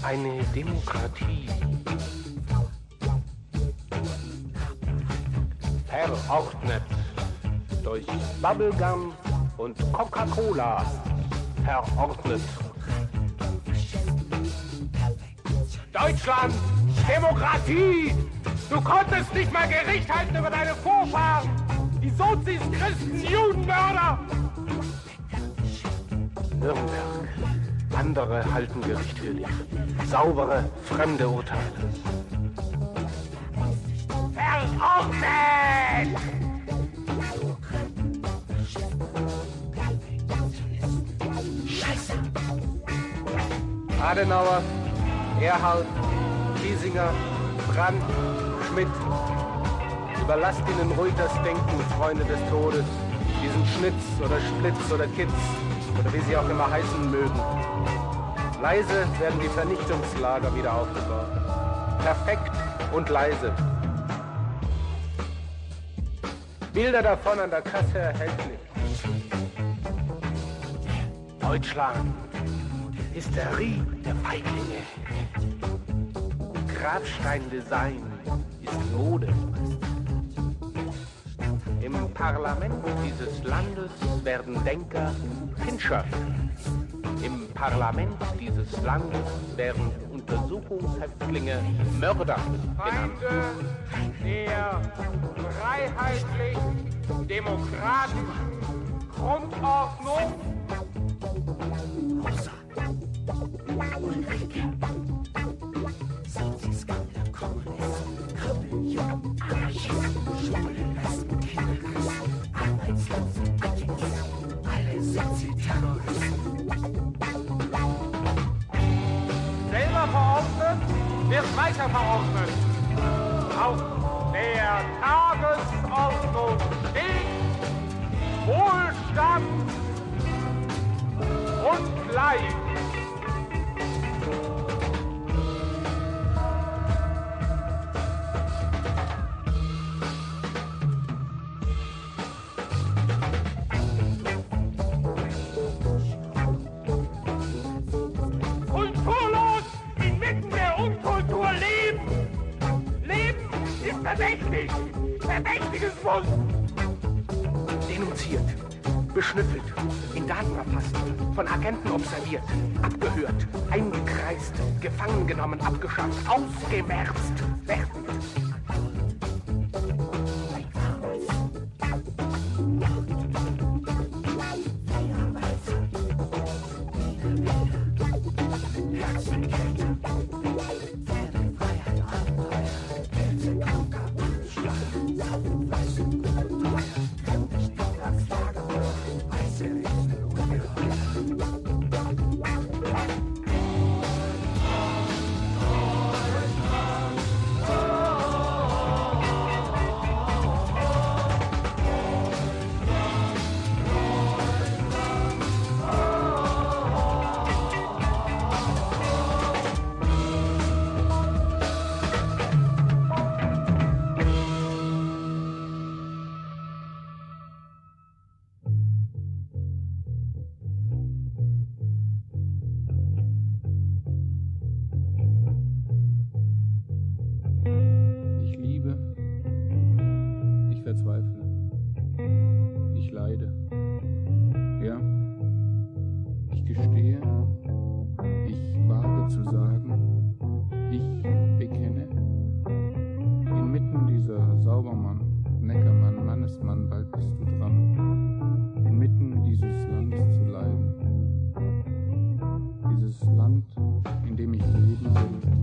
Eine Demokratie verordnet durch Bubblegum und Coca-Cola verordnet. Deutschland, Demokratie! Du konntest nicht mal Gericht halten über deine Vorfahren! Die Sozis, Christen, Judenmörder! Nürnberg. Andere halten Gericht für dich. Saubere, fremde Urteile. Verordnet! Scheiße! Adenauer, Erhard, Kiesinger, Brandt, Schmidt. Überlasst ihnen ruhig das Denken, Freunde des Todes. Diesen Schnitz oder Splitz oder Kitz oder wie sie auch immer heißen mögen. Leise werden die Vernichtungslager wieder aufgebaut. Perfekt und leise. Bilder davon an der Kasse erhältlich. Deutschland, Hysterie der Feiglinge. Grabsteindesign ist Mode. Im Parlament dieses Landes werden Denker Fincher. Im Parlament dieses Landes werden Untersuchungshäftlinge Mörder genannt. Feinde der freiheitlich-demokratischen Grundordnung. Rosa, Ulrike, Soziskammler, Kommunisten, Krüppeljucken, Anarchisten, Schwulen, Lesben, Kinderküssen, Arbeitslose, Atheisten, alle sind sie Terroristen. Selber verordnet, wird weiter verordnet. Auf der Tagesordnung steht Wohlstand und Leid. Kulturlos inmitten der Unkultur leben. Leben ist verdächtig. Verdächtiges Muss. Denunziert, beschnüffelt, in Daten erfasst, von Agenten observiert, abgehört, eingekreist, gefangen genommen, abgeschafft, ausgemerzt werden. Verzweifle. Ich leide. Ja, ich gestehe, ich wage zu sagen, ich bekenne. Inmitten dieser Saubermann, Neckermann, Mannesmann, bald bist du dran. Inmitten dieses Landes zu leiden. Dieses Land, in dem ich leben will.